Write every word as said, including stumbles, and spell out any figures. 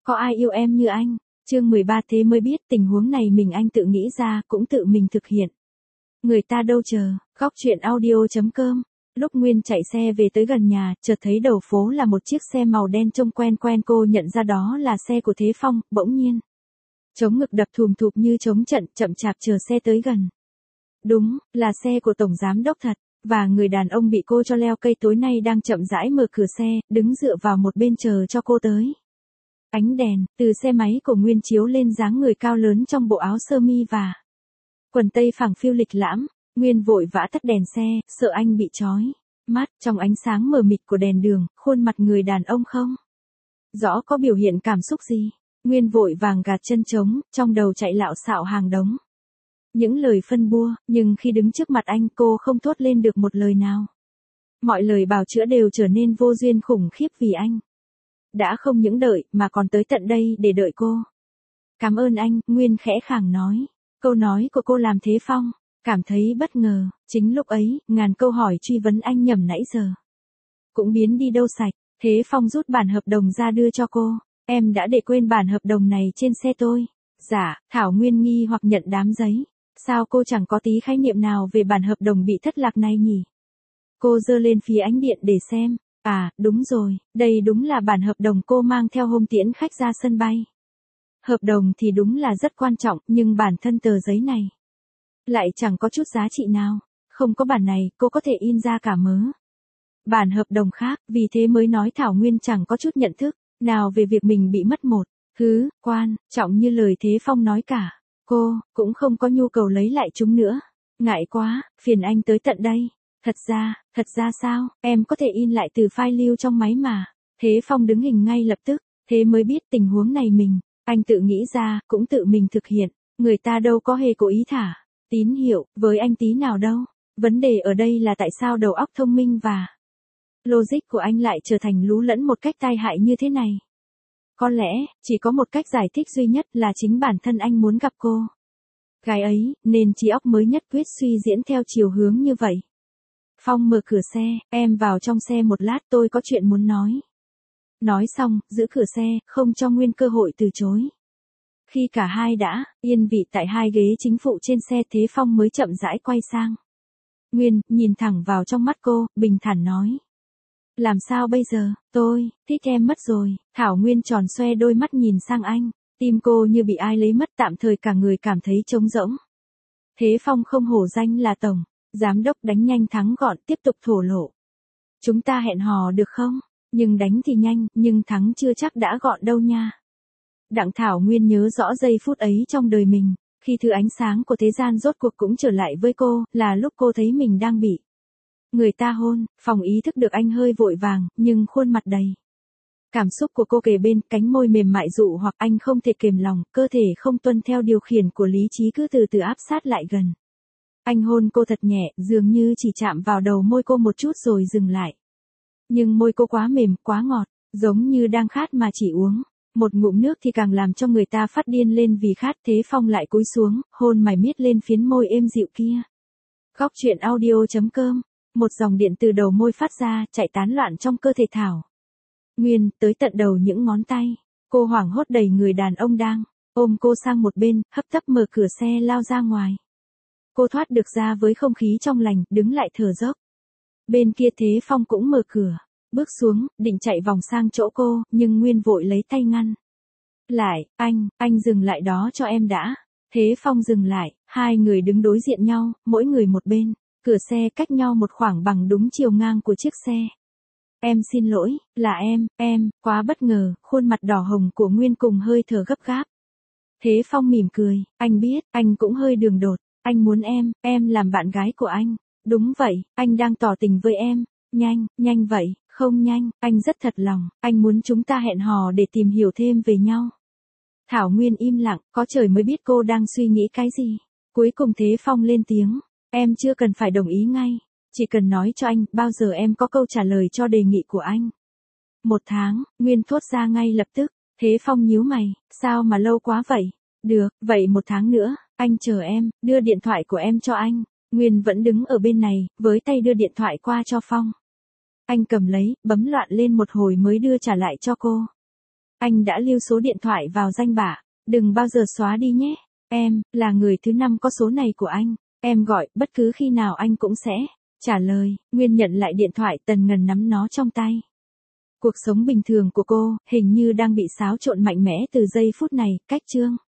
có ai yêu em như anh. Chương mười ba thế mới biết tình huống này mình anh tự nghĩ ra, cũng tự mình thực hiện. Người ta đâu chờ, góc chuyện audio.com. Lúc Nguyên chạy xe về tới gần nhà, chợt thấy đầu phố là một chiếc xe màu đen trông quen quen, cô nhận ra đó là xe của Thế Phong, bỗng nhiên. Chống ngực đập thùm thụp như trống trận, chậm chạp chờ xe tới gần. Đúng, là xe của Tổng Giám Đốc thật, và người đàn ông bị cô cho leo cây tối nay đang chậm rãi mở cửa xe, đứng dựa vào một bên chờ cho cô tới. Ánh đèn, từ xe máy của Nguyên chiếu lên dáng người cao lớn trong bộ áo sơ mi và quần tây phẳng phiu lịch lãm. Nguyên vội vã tắt đèn xe, sợ anh bị chói mắt trong ánh sáng mờ mịt của đèn đường, khuôn mặt người đàn ông không rõ có biểu hiện cảm xúc gì. Nguyên vội vàng gạt chân trống, trong đầu chạy lạo xạo hàng đống những lời phân bua, nhưng khi đứng trước mặt anh cô không thốt lên được một lời nào. Mọi lời bào chữa đều trở nên vô duyên khủng khiếp vì anh đã không những đợi mà còn tới tận đây để đợi cô. Cảm ơn anh, Nguyên khẽ khàng nói. Câu nói của cô làm Thế Phong cảm thấy bất ngờ. Chính lúc ấy, ngàn câu hỏi truy vấn anh nhầm nãy giờ cũng biến đi đâu sạch. Thế Phong rút bản hợp đồng ra đưa cho cô. Em đã để quên bản hợp đồng này trên xe tôi. Dạ, Thảo Nguyên nghi hoặc nhận đám giấy. Sao cô chẳng có tí khái niệm nào về bản hợp đồng bị thất lạc này nhỉ? Cô giơ lên phía ánh điện để xem. À, đúng rồi, đây đúng là bản hợp đồng cô mang theo hôm tiễn khách ra sân bay. Hợp đồng thì đúng là rất quan trọng, nhưng bản thân tờ giấy này lại chẳng có chút giá trị nào. Không có bản này, cô có thể in ra cả mớ bản hợp đồng khác, vì thế mới nói Thảo Nguyên chẳng có chút nhận thức nào về việc mình bị mất một thứ quan trọng như lời Thế Phong nói cả. Cô cũng không có nhu cầu lấy lại chúng nữa. Ngại quá, phiền anh tới tận đây. Thật ra, thật ra sao, em có thể in lại từ file lưu trong máy mà. Thế Phong đứng hình ngay lập tức, thế mới biết tình huống này mình, anh tự nghĩ ra, cũng tự mình thực hiện. Người ta đâu có hề cố ý thả tín hiệu với anh tí nào đâu. Vấn đề ở đây là tại sao đầu óc thông minh và logic của anh lại trở thành lú lẫn một cách tai hại như thế này. Có lẽ, chỉ có một cách giải thích duy nhất là chính bản thân anh muốn gặp cô gái ấy, nên trí óc mới nhất quyết suy diễn theo chiều hướng như vậy. Phong mở cửa xe, em vào trong xe một lát, tôi có chuyện muốn nói. Nói xong, giữ cửa xe, không cho Nguyên cơ hội từ chối. Khi cả hai đã yên vị tại hai ghế chính phụ trên xe, Thế Phong mới chậm rãi quay sang Nguyên, nhìn thẳng vào trong mắt cô, bình thản nói. Làm sao bây giờ, tôi thích em mất rồi. Thảo Nguyên tròn xoe đôi mắt nhìn sang anh, tim cô như bị ai lấy mất, tạm thời cả người cảm thấy trống rỗng. Thế Phong không hổ danh là Tổng Giám Đốc đánh nhanh thắng gọn, tiếp tục thổ lộ. Chúng ta hẹn hò được không? Nhưng đánh thì nhanh, nhưng thắng chưa chắc đã gọn đâu nha. Đặng Thảo Nguyên nhớ rõ giây phút ấy trong đời mình, khi thứ ánh sáng của thế gian rốt cuộc cũng trở lại với cô, là lúc cô thấy mình đang bị người ta hôn. Phòng ý thức được anh hơi vội vàng, nhưng khuôn mặt đầy cảm xúc của cô kề bên, cánh môi mềm mại dụ hoặc anh không thể kềm lòng, cơ thể không tuân theo điều khiển của lý trí cứ từ từ áp sát lại gần. Anh hôn cô thật nhẹ, dường như chỉ chạm vào đầu môi cô một chút rồi dừng lại. Nhưng môi cô quá mềm, quá ngọt, giống như đang khát mà chỉ uống một ngụm nước thì càng làm cho người ta phát điên lên vì khát. Thế Phong lại cúi xuống, hôn mải miết lên phiến môi êm dịu kia. Góc chuyện audio.com. Một dòng điện từ đầu môi phát ra, chạy tán loạn trong cơ thể Thảo Nguyên, tới tận đầu những ngón tay. Cô hoảng hốt đẩy người đàn ông đang ôm cô sang một bên, hấp tấp mở cửa xe lao ra ngoài. Cô thoát được ra với không khí trong lành, đứng lại thở dốc. Bên kia Thế Phong cũng mở cửa, bước xuống, định chạy vòng sang chỗ cô, nhưng Nguyên vội lấy tay ngăn lại. Anh, anh dừng lại đó cho em đã. Thế Phong dừng lại, hai người đứng đối diện nhau, mỗi người một bên. Cửa xe cách nhau một khoảng bằng đúng chiều ngang của chiếc xe. Em xin lỗi, là em, em, quá bất ngờ. Khuôn mặt đỏ hồng của Nguyên cùng hơi thở gấp gáp. Thế Phong mỉm cười, anh biết, anh cũng hơi đường đột. Anh muốn em, em làm bạn gái của anh. Đúng vậy, anh đang tỏ tình với em. Nhanh, nhanh vậy, không nhanh, anh rất thật lòng. Anh muốn chúng ta hẹn hò để tìm hiểu thêm về nhau. Thảo Nguyên im lặng, có trời mới biết cô đang suy nghĩ cái gì. Cuối cùng Thế Phong lên tiếng. Em chưa cần phải đồng ý ngay. Chỉ cần nói cho anh, bao giờ em có câu trả lời cho đề nghị của anh. Một tháng, Nguyên thốt ra ngay lập tức. Thế Phong nhíu mày, sao mà lâu quá vậy? Được, vậy một tháng nữa, anh chờ em, đưa điện thoại của em cho anh. Nguyên vẫn đứng ở bên này, với tay đưa điện thoại qua cho Phong. Anh cầm lấy, bấm loạn lên một hồi mới đưa trả lại cho cô. Anh đã lưu số điện thoại vào danh bạ, đừng bao giờ xóa đi nhé. Em, là người thứ năm có số này của anh. Em gọi, bất cứ khi nào anh cũng sẽ trả lời. Nguyên nhận lại điện thoại, Tần Ngần nắm nó trong tay. Cuộc sống bình thường của cô, hình như đang bị xáo trộn mạnh mẽ từ giây phút này, cách Trương